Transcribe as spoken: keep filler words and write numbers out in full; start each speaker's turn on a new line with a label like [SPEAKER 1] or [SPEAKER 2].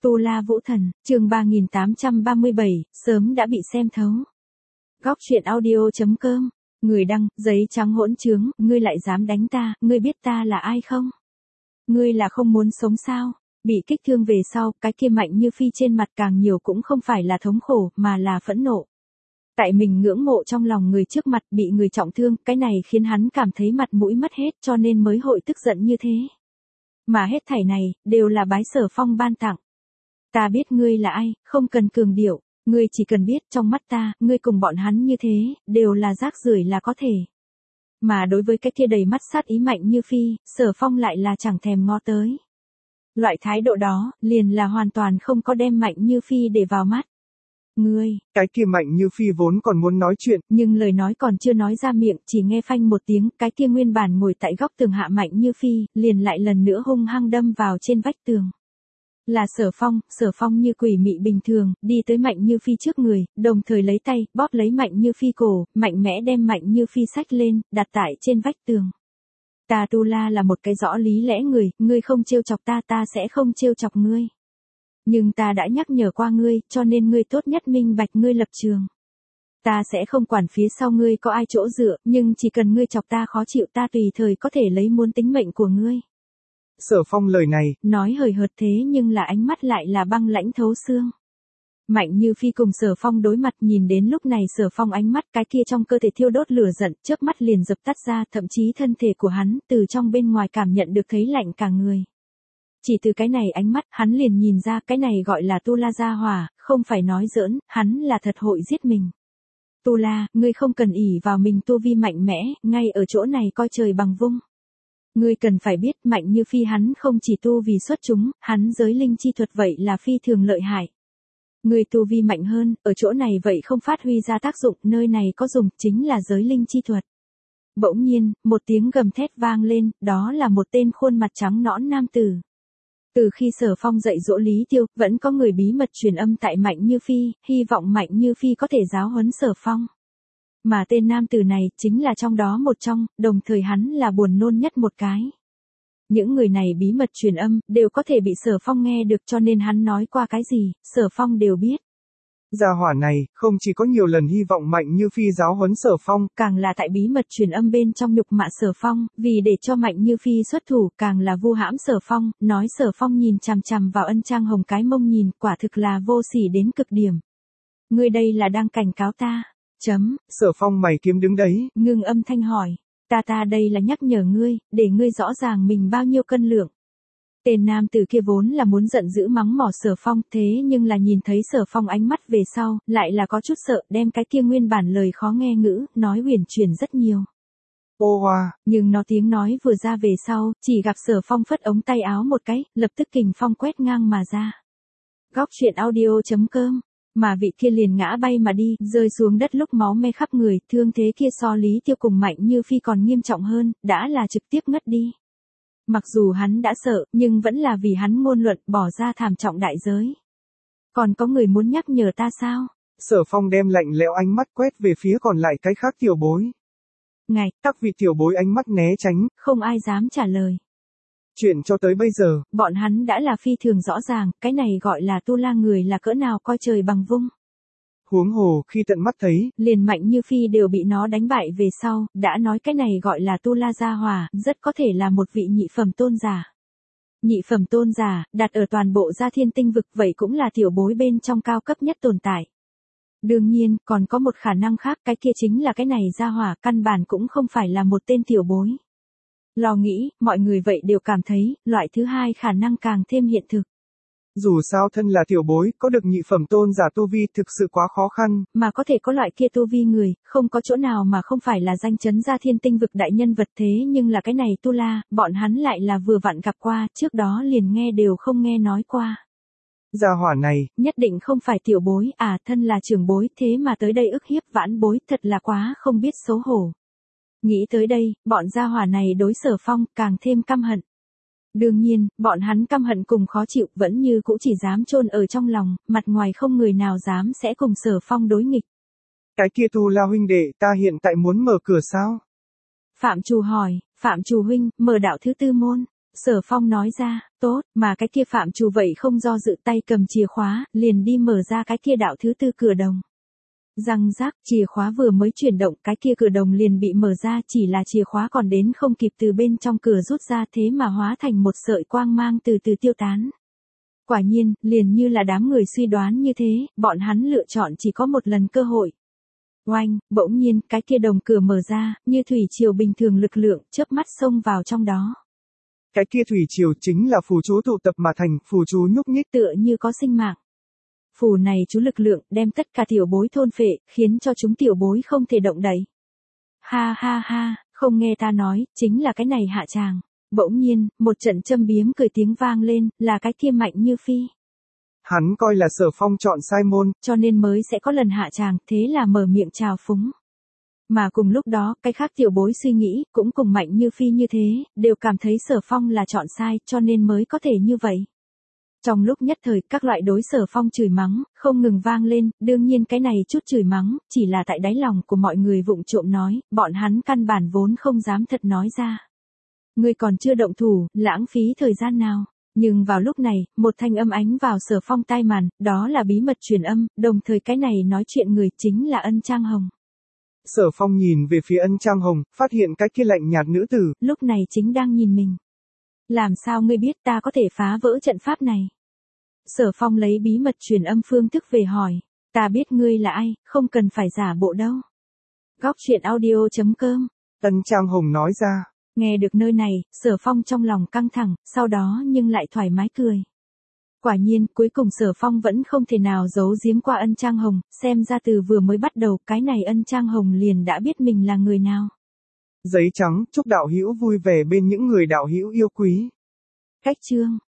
[SPEAKER 1] Tu La Vũ Thần, chương ba nghìn tám trăm ba mươi bảy, sớm đã bị xem thấu. Góc truyện audio chấm com, người đăng, giấy trắng hỗn trướng, ngươi lại dám đánh ta, ngươi biết ta là ai không? Ngươi là không muốn sống sao? Bị kích thương về sau, cái kia Mạnh Như Phi trên mặt càng nhiều cũng không phải là thống khổ, mà là phẫn nộ. Tại mình ngưỡng mộ trong lòng người trước mặt bị người trọng thương, cái này khiến hắn cảm thấy mặt mũi mất hết cho nên mới hội tức giận như thế. Mà hết thảy này, đều là bái Sở Phong ban tặng. Ta biết ngươi là ai, không cần cường điệu, ngươi chỉ cần biết trong mắt ta, ngươi cùng bọn hắn như thế, đều là rác rưởi là có thể. Mà đối với cái kia đầy mắt sát ý Mạnh Như Phi, Sở Phong lại là chẳng thèm ngó tới. Loại thái độ đó, liền là hoàn toàn không có đem Mạnh Như Phi để vào mắt. Ngươi,
[SPEAKER 2] cái kia Mạnh Như Phi vốn còn muốn nói chuyện,
[SPEAKER 1] nhưng lời nói còn chưa nói ra miệng, chỉ nghe phanh một tiếng, cái kia nguyên bản ngồi tại góc tường hạ Mạnh Như Phi, liền lại lần nữa hung hăng đâm vào trên vách tường. Là Sở Phong, Sở Phong như quỷ mị bình thường, đi tới Mạnh Như Phi trước người, đồng thời lấy tay, bóp lấy Mạnh Như Phi cổ, mạnh mẽ đem Mạnh Như Phi xách lên, đặt tại trên vách tường. Ta Tu La là một cái rõ lý lẽ người, ngươi không trêu chọc ta ta sẽ không trêu chọc ngươi. Nhưng ta đã nhắc nhở qua ngươi, cho nên ngươi tốt nhất minh bạch ngươi lập trường. Ta sẽ không quản phía sau ngươi có ai chỗ dựa, nhưng chỉ cần ngươi chọc ta khó chịu ta tùy thời có thể lấy muốn tính mệnh của ngươi.
[SPEAKER 2] Sở Phong lời này,
[SPEAKER 1] nói hời hợt thế nhưng là ánh mắt lại là băng lãnh thấu xương. Mạnh Như Phi cùng Sở Phong đối mặt nhìn đến lúc này Sở Phong ánh mắt cái kia trong cơ thể thiêu đốt lửa giận, chớp mắt liền dập tắt ra, thậm chí thân thể của hắn từ trong bên ngoài cảm nhận được thấy lạnh cả người. Chỉ từ cái này ánh mắt, hắn liền nhìn ra cái này gọi là Tu La gia hỏa, không phải nói giỡn, hắn là thật hội giết mình. Tu La, ngươi không cần ỷ vào mình tu vi mạnh mẽ, ngay ở chỗ này coi trời bằng vung. Ngươi cần phải biết Mạnh Như Phi hắn không chỉ tu vì xuất chúng, hắn giới linh chi thuật vậy là phi thường lợi hại. Ngươi tu vi mạnh hơn, ở chỗ này vậy không phát huy ra tác dụng, nơi này có dùng, chính là giới linh chi thuật. Bỗng nhiên, một tiếng gầm thét vang lên, đó là một tên khuôn mặt trắng nõn nam tử. Từ khi Sở Phong dạy dỗ Lý Tiêu, vẫn có người bí mật truyền âm tại Mạnh Như Phi, hy vọng Mạnh Như Phi có thể giáo huấn Sở Phong. Mà tên nam tử này chính là trong đó một trong, đồng thời hắn là buồn nôn nhất một cái. Những người này bí mật truyền âm, đều có thể bị Sở Phong nghe được cho nên hắn nói qua cái gì, Sở Phong đều biết.
[SPEAKER 2] Gia hỏa này, không chỉ có nhiều lần hy vọng Mạnh Như Phi giáo huấn Sở Phong,
[SPEAKER 1] càng là tại bí mật truyền âm bên trong nhục mạ Sở Phong, vì để cho Mạnh Như Phi xuất thủ, càng là vu hãm Sở Phong, nói Sở Phong nhìn chằm chằm vào Ân Trang Hồng cái mông nhìn, quả thực là vô sỉ đến cực điểm. Ngươi đây là đang cảnh cáo ta. Chấm.
[SPEAKER 2] Sở Phong mày kiếm đứng đấy,
[SPEAKER 1] ngưng âm thanh hỏi, ta ta đây là nhắc nhở ngươi, để ngươi rõ ràng mình bao nhiêu cân lượng. Tên nam tử kia vốn là muốn giận dữ mắng mỏ Sở Phong, thế nhưng là nhìn thấy Sở Phong ánh mắt về sau, lại là có chút sợ, đem cái kia nguyên bản lời khó nghe ngữ, nói huyền chuyển rất nhiều.
[SPEAKER 2] Ô hoa,
[SPEAKER 1] nhưng nó tiếng nói vừa ra về sau, chỉ gặp Sở Phong phất ống tay áo một cái, lập tức kình phong quét ngang mà ra. Góc truyện audio chấm com, mà vị kia liền ngã bay mà đi, rơi xuống đất lúc máu me khắp người, thương thế kia so Lý Tiêu cùng Mạnh Như Phi còn nghiêm trọng hơn, đã là trực tiếp ngất đi. Mặc dù hắn đã sợ, nhưng vẫn là vì hắn ngôn luận bỏ ra thảm trọng đại giới. Còn có người muốn nhắc nhở ta sao?
[SPEAKER 2] Sở Phong đem lạnh lẽo ánh mắt quét về phía còn lại cái khác tiểu bối.
[SPEAKER 1] Ngài,
[SPEAKER 2] các vị tiểu bối ánh mắt né tránh,
[SPEAKER 1] không ai dám trả lời.
[SPEAKER 2] Chuyện cho tới bây giờ,
[SPEAKER 1] bọn hắn đã là phi thường rõ ràng, cái này gọi là Tu La người là cỡ nào coi trời bằng vung.
[SPEAKER 2] Huống hồ, khi tận mắt thấy,
[SPEAKER 1] liền Mạnh Như Phi đều bị nó đánh bại về sau, đã nói cái này gọi là Tu La gia hỏa, rất có thể là một vị nhị phẩm tôn giả. Nhị phẩm tôn giả, đặt ở toàn bộ Gia Thiên Tinh vực vậy cũng là tiểu bối bên trong cao cấp nhất tồn tại. Đương nhiên, còn có một khả năng khác, cái kia chính là cái này gia hỏa căn bản cũng không phải là một tên tiểu bối. Lo nghĩ, mọi người vậy đều cảm thấy, loại thứ hai khả năng càng thêm hiện thực.
[SPEAKER 2] Dù sao thân là tiểu bối, có được nhị phẩm tôn giả tu vi thực sự quá khó khăn.
[SPEAKER 1] Mà có thể có loại kia tu vi người, không có chỗ nào mà không phải là danh chấn Gia Thiên Tinh vực đại nhân vật thế nhưng là cái này Tu La, bọn hắn lại là vừa vặn gặp qua, trước đó liền nghe đều không nghe nói qua.
[SPEAKER 2] Gia hỏa này,
[SPEAKER 1] nhất định không phải tiểu bối, à thân là trưởng bối thế mà tới đây ức hiếp vãn bối, thật là quá không biết xấu hổ. Nghĩ tới đây, bọn gia hỏa này đối Sở Phong càng thêm căm hận. Đương nhiên, bọn hắn căm hận cùng khó chịu vẫn như cũ chỉ dám chôn ở trong lòng, mặt ngoài không người nào dám sẽ cùng Sở Phong đối nghịch.
[SPEAKER 2] Cái kia Tu La huynh đệ, ta hiện tại muốn mở cửa sao?
[SPEAKER 1] Phạm Trù hỏi, Phạm Trù huynh, mở đạo thứ tư môn. Sở Phong nói ra, tốt, mà cái kia phạm trù vậy không do dự tay cầm chìa khóa, liền đi mở ra cái kia đạo thứ tư cửa đồng. Răng rác, chìa khóa vừa mới chuyển động, cái kia cửa đồng liền bị mở ra, chỉ là chìa khóa còn đến không kịp từ bên trong cửa rút ra, thế mà hóa thành một sợi quang mang từ từ tiêu tán. Quả nhiên, liền như là đám người suy đoán như thế, bọn hắn lựa chọn chỉ có một lần cơ hội. Oanh, bỗng nhiên, cái kia đồng cửa mở ra, như thủy triều bình thường lực lượng, chớp mắt xông vào trong đó.
[SPEAKER 2] Cái kia thủy triều chính là phù chú tụ tập mà thành, phù chú nhúc nhích
[SPEAKER 1] tựa như có sinh mạng. Phù này chú lực lượng đem tất cả tiểu bối thôn phệ, khiến cho chúng tiểu bối không thể động đậy. Ha ha ha, không nghe ta nói, chính là cái này hạ tràng. Bỗng nhiên, một trận châm biếm cười tiếng vang lên, là cái kia Mạnh Như Phi.
[SPEAKER 2] Hắn coi là Sở Phong chọn sai môn,
[SPEAKER 1] cho nên mới sẽ có lần hạ tràng, thế là mở miệng chào phúng. Mà cùng lúc đó, cái khác tiểu bối suy nghĩ, cũng cùng Mạnh Như Phi như thế, đều cảm thấy Sở Phong là chọn sai, cho nên mới có thể như vậy. Trong lúc nhất thời, các loại đối Sở Phong chửi mắng, không ngừng vang lên, đương nhiên cái này chút chửi mắng, chỉ là tại đáy lòng của mọi người vụng trộm nói, bọn hắn căn bản vốn không dám thật nói ra. Ngươi còn chưa động thủ, lãng phí thời gian nào. Nhưng vào lúc này, một thanh âm ánh vào Sở Phong tai màn, đó là bí mật truyền âm, đồng thời cái này nói chuyện người chính là Ân Trang Hồng.
[SPEAKER 2] Sở Phong nhìn về phía Ân Trang Hồng, phát hiện cái kia lạnh nhạt nữ tử,
[SPEAKER 1] lúc này chính đang nhìn mình. Làm sao ngươi biết ta có thể phá vỡ trận pháp này? Sở Phong lấy bí mật truyền âm phương thức về hỏi, ta biết ngươi là ai, không cần phải giả bộ đâu. Góc truyện audio chấm com.
[SPEAKER 2] Ân Trang Hồng nói ra.
[SPEAKER 1] Nghe được nơi này, Sở Phong trong lòng căng thẳng, sau đó nhưng lại thoải mái cười. Quả nhiên, cuối cùng Sở Phong vẫn không thể nào giấu giếm qua Ân Trang Hồng, xem ra từ vừa mới bắt đầu, cái này Ân Trang Hồng liền đã biết mình là người nào.
[SPEAKER 2] Giấy trắng, chúc đạo hữu vui vẻ bên những người đạo hữu yêu quý.
[SPEAKER 1] Cách chương